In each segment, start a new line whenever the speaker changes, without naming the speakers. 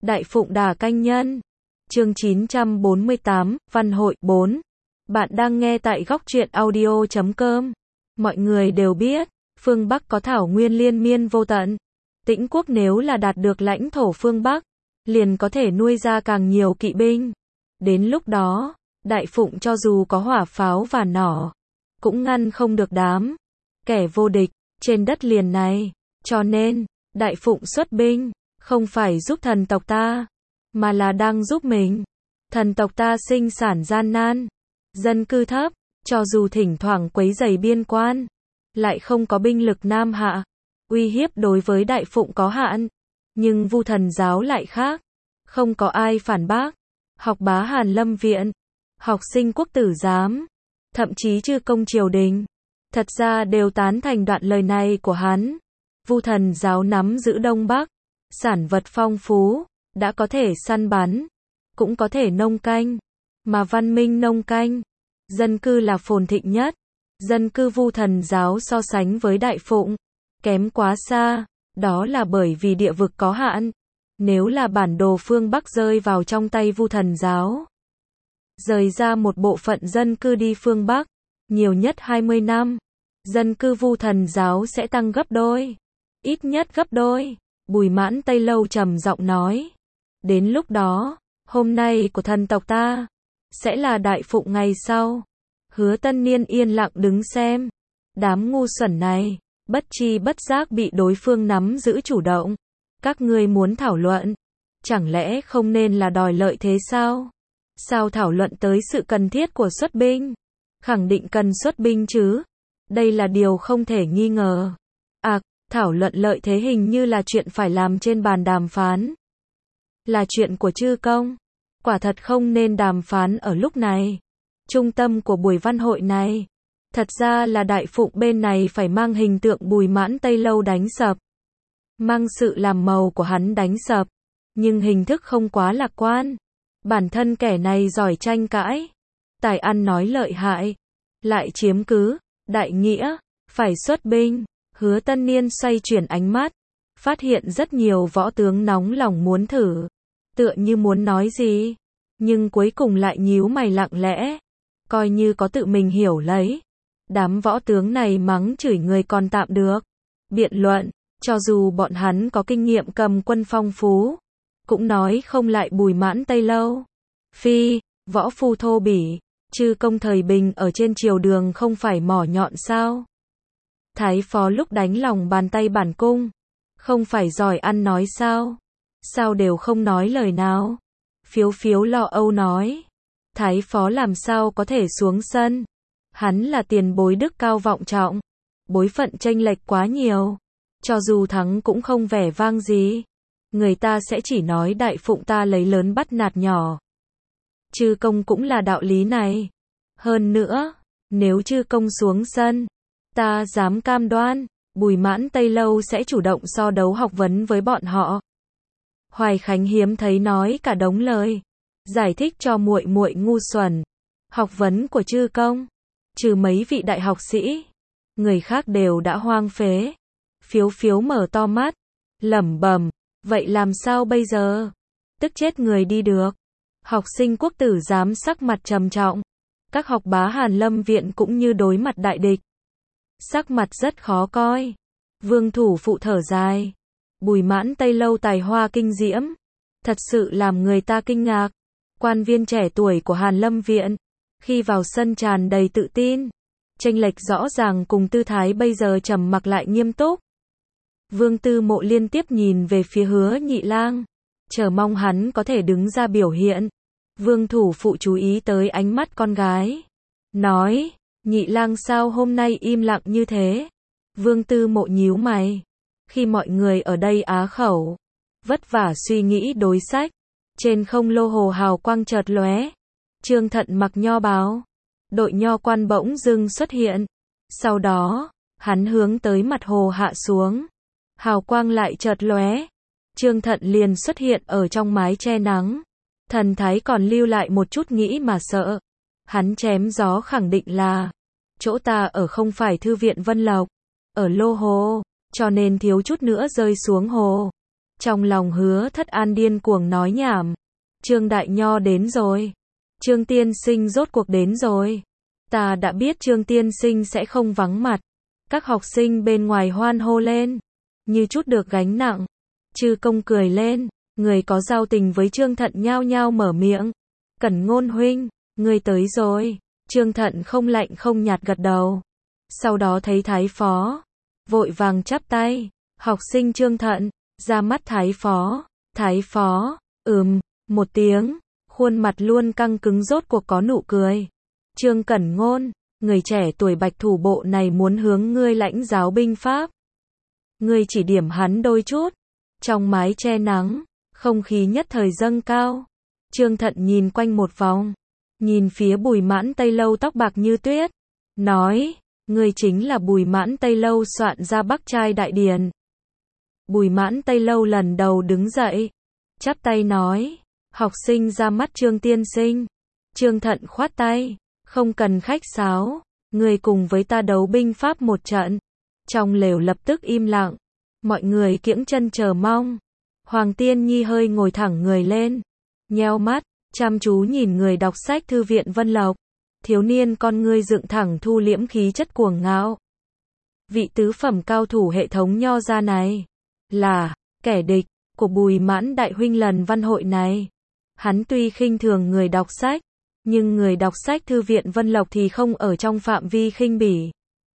Đại Phụng Đà Canh Nhân. Chương 948, Văn hội 4. Bạn đang nghe tại góc truyện audio.com. Mọi người đều biết, phương Bắc có thảo nguyên liên miên vô tận. Tĩnh quốc nếu là đạt được lãnh thổ phương Bắc, liền có thể nuôi ra càng nhiều kỵ binh. Đến lúc đó, Đại Phụng cho dù có hỏa pháo và nỏ, cũng ngăn không được đám kẻ vô địch trên đất liền này. Cho nên, Đại Phụng xuất binh, không phải giúp thần tộc ta, mà là đang giúp mình. Thần tộc ta sinh sản gian nan, dân cư thấp, cho dù thỉnh thoảng quấy rầy biên quan, lại không có binh lực nam hạ. Uy hiếp đối với Đại Phụng có hạn, nhưng Vu Thần giáo lại khác. Không có ai phản bác. Học bá Hàn Lâm viện, học sinh quốc tử giám, thậm chí chư công triều đình, thật ra đều tán thành đoạn lời này của hắn. Vu Thần giáo nắm giữ Đông Bắc, sản vật phong phú, đã có thể săn bắn, cũng có thể nông canh, mà văn minh nông canh, dân cư là phồn thịnh nhất. Dân cư Vu Thần giáo so sánh với Đại Phụng, kém quá xa, đó là bởi vì địa vực có hạn. Nếu là bản đồ phương Bắc rơi vào trong tay Vu Thần giáo, rời ra một bộ phận dân cư đi phương Bắc, nhiều nhất 20 năm, dân cư Vu Thần giáo sẽ tăng gấp đôi, ít nhất gấp đôi. Bùi Mãn Tây Lâu trầm giọng nói, đến lúc đó, hôm nay của thần tộc ta, sẽ là Đại Phụng ngày sau. Hứa Tân Niên yên lặng đứng xem, đám ngu xuẩn này, bất tri bất giác bị đối phương nắm giữ chủ động. Các ngươi muốn thảo luận, chẳng lẽ không nên là đòi lợi thế sao? Sao thảo luận tới sự cần thiết của xuất binh? Khẳng định cần xuất binh chứ? Đây là điều không thể nghi ngờ. Thảo luận lợi thế hình như là chuyện phải làm trên bàn đàm phán. Là chuyện của chư công. Quả thật không nên đàm phán ở lúc này. Trung tâm của buổi văn hội này, thật ra là Đại Phụng bên này phải mang hình tượng Bùi Mãn Tây Lâu đánh sập. Mang sự làm màu của hắn đánh sập. Nhưng hình thức không quá lạc quan. Bản thân kẻ này giỏi tranh cãi, tài ăn nói lợi hại, lại chiếm cứ, đại nghĩa, phải xuất binh. Hứa Tân Niên xoay chuyển ánh mắt, phát hiện rất nhiều võ tướng nóng lòng muốn thử, tựa như muốn nói gì, nhưng cuối cùng lại nhíu mày lặng lẽ, coi như có tự mình hiểu lấy. Đám võ tướng này mắng chửi người còn tạm được, biện luận, cho dù bọn hắn có kinh nghiệm cầm quân phong phú, cũng nói không lại Bùi Mãn Tây Lâu. Phi, võ phu thô bỉ, chư công thời bình ở trên triều đường không phải mỏ nhọn sao? Thái phó lúc đánh lòng bàn tay bản cung, không phải giỏi ăn nói sao? Sao đều không nói lời nào? Phiếu phiếu lo âu nói, Thái phó làm sao có thể xuống sân? Hắn là tiền bối đức cao vọng trọng, bối phận chênh lệch quá nhiều, cho dù thắng cũng không vẻ vang gì. Người ta sẽ chỉ nói Đại Phụng ta lấy lớn bắt nạt nhỏ. Chư công cũng là đạo lý này. Hơn nữa, nếu chư công xuống sân, ta dám cam đoan, Bùi Mãn Tây Lâu sẽ chủ động so đấu học vấn với bọn họ. Hoài Khánh hiếm thấy nói cả đống lời, giải thích cho muội muội ngu xuẩn. Học vấn của chư công, trừ mấy vị đại học sĩ, người khác đều đã hoang phế. Phiếu phiếu mở to mắt, lẩm bẩm, vậy làm sao bây giờ? Tức chết người đi được. Học sinh quốc tử giám sắc mặt trầm trọng. Các học bá Hàn Lâm viện cũng như đối mặt đại địch. Sắc mặt rất khó coi. Vương thủ phụ thở dài. Bùi Mãn Tây Lâu tài hoa kinh diễm, thật sự làm người ta kinh ngạc. Quan viên trẻ tuổi của Hàn Lâm viện, khi vào sân tràn đầy tự tin, chênh lệch rõ ràng cùng tư thái bây giờ trầm mặc lại nghiêm túc. Vương Tư Mộ liên tiếp nhìn về phía Hứa Nhị Lang, chờ mong hắn có thể đứng ra biểu hiện. Vương thủ phụ chú ý tới ánh mắt con gái, nói, Nhị Lang sao hôm nay im lặng như thế? Vương Tư Mộ nhíu mày, khi mọi người ở đây á khẩu, vất vả suy nghĩ đối sách, trên không lô hồ hào quang chợt lóe. Trương Thận mặc nho bào, đội nho quan bỗng dưng xuất hiện. Sau đó, hắn hướng tới mặt hồ hạ xuống. Hào quang lại chợt lóe. Trương Thận liền xuất hiện ở trong mái che nắng. Thần thái còn lưu lại một chút nghĩ mà sợ. Hắn chém gió khẳng định là, chỗ ta ở không phải thư viện Vân Lộc, ở lô hồ, cho nên thiếu chút nữa rơi xuống hồ. Trong lòng Hứa Thất An điên cuồng nói nhảm. Trương Đại Nho đến rồi. Trương tiên sinh rốt cuộc đến rồi. Ta đã biết Trương tiên sinh sẽ không vắng mặt. Các học sinh bên ngoài hoan hô lên. Như chút được gánh nặng. Chư công cười lên. Người có giao tình với Trương Thận nhao nhao mở miệng. Cẩn Ngôn huynh, ngươi tới rồi. Trương Thận không lạnh không nhạt gật đầu. Sau đó thấy Thái Phó. Vội vàng chắp tay. Học sinh Trương Thận, ra mắt Thái Phó. Thái Phó, một tiếng. Khuôn mặt luôn căng cứng rốt cuộc có nụ cười. Trương Cẩn Ngôn, người trẻ tuổi Bạch Thủ bộ này muốn hướng ngươi lãnh giáo binh pháp. Ngươi chỉ điểm hắn đôi chút. Trong mái che nắng, không khí nhất thời dâng cao. Trương Thận nhìn quanh một vòng. Nhìn phía Bùi Mãn Tây Lâu tóc bạc như tuyết. Nói, ngươi chính là Bùi Mãn Tây Lâu soạn ra Bắc Trai Đại Điển. Bùi Mãn Tây Lâu lần đầu đứng dậy. Chắp tay nói, học sinh ra mắt Trương tiên sinh. Trương Thận khoát tay, không cần khách sáo. Ngươi cùng với ta đấu binh pháp một trận. Trong lều lập tức im lặng. Mọi người kiễng chân chờ mong. Hoàng Tiên Nhi hơi ngồi thẳng người lên. Nheo mắt, chăm chú nhìn người đọc sách thư viện Vân Lộc. Thiếu niên con ngươi dựng thẳng thu liễm khí chất cuồng ngạo. Vị tứ phẩm cao thủ hệ thống Nho gia này. Là, kẻ địch, của Bùi Mãn đại huynh lần văn hội này. Hắn tuy khinh thường người đọc sách. Nhưng người đọc sách thư viện Vân Lộc thì không ở trong phạm vi khinh bỉ.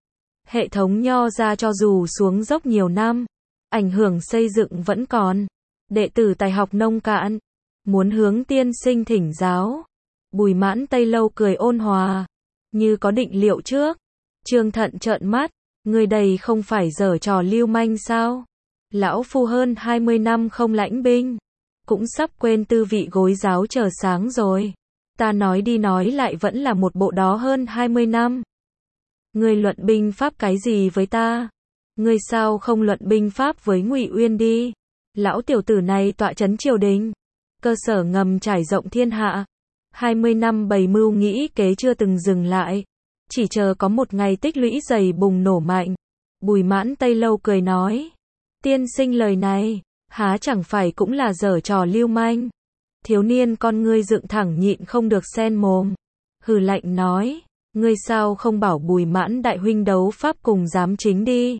Hệ thống Nho gia cho dù xuống dốc nhiều năm. Ảnh hưởng xây dựng vẫn còn. Đệ tử tài học nông cạn. Muốn hướng tiên sinh thỉnh giáo. Bùi Mãn Tây Lâu cười ôn hòa. Như có định liệu trước. Trương Thận trợn mắt. Người đây không phải giở trò lưu manh sao? Lão phu hơn 20 năm không lãnh binh. Cũng sắp quên tư vị gối giáo chờ sáng rồi. Ta nói đi nói lại vẫn là một bộ đó hơn 20 năm. Ngươi luận binh pháp cái gì với ta? Ngươi sao không luận binh pháp với Ngụy Uyên đi? Lão tiểu tử này tọa trấn triều đình. Cơ sở ngầm trải rộng thiên hạ. 20 năm bày mưu nghĩ kế chưa từng dừng lại. Chỉ chờ có một ngày tích lũy dày bùng nổ mạnh. Bùi Mãn Tây Lâu cười nói. Tiên sinh lời này, há chẳng phải cũng là giở trò lưu manh. Thiếu niên con ngươi dựng thẳng nhịn không được sen mồm. Hừ lạnh nói. Ngươi sao không bảo Bùi Mãn đại huynh đấu pháp cùng giám chính đi.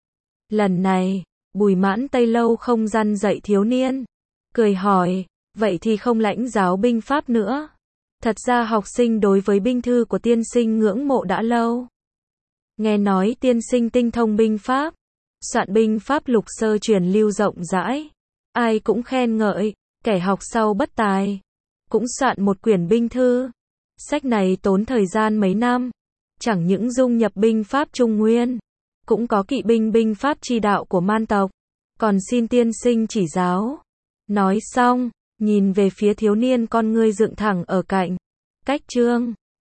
Lần này, Bùi Mãn Tây Lâu không răn dạy thiếu niên. Cười hỏi, vậy thì không lãnh giáo binh pháp nữa. Thật ra học sinh đối với binh thư của tiên sinh ngưỡng mộ đã lâu. Nghe nói tiên sinh tinh thông binh pháp. Soạn binh pháp lục sơ truyền lưu rộng rãi. Ai cũng khen ngợi, kẻ học sau bất tài. Cũng soạn một quyển binh thư. Sách này tốn thời gian mấy năm. Chẳng những dung nhập binh pháp Trung Nguyên. Cũng có kỵ binh binh pháp chi đạo của man tộc. Còn xin tiên sinh chỉ giáo. Nói xong, nhìn về phía thiếu niên con ngươi dựng thẳng ở cạnh. Cách Trương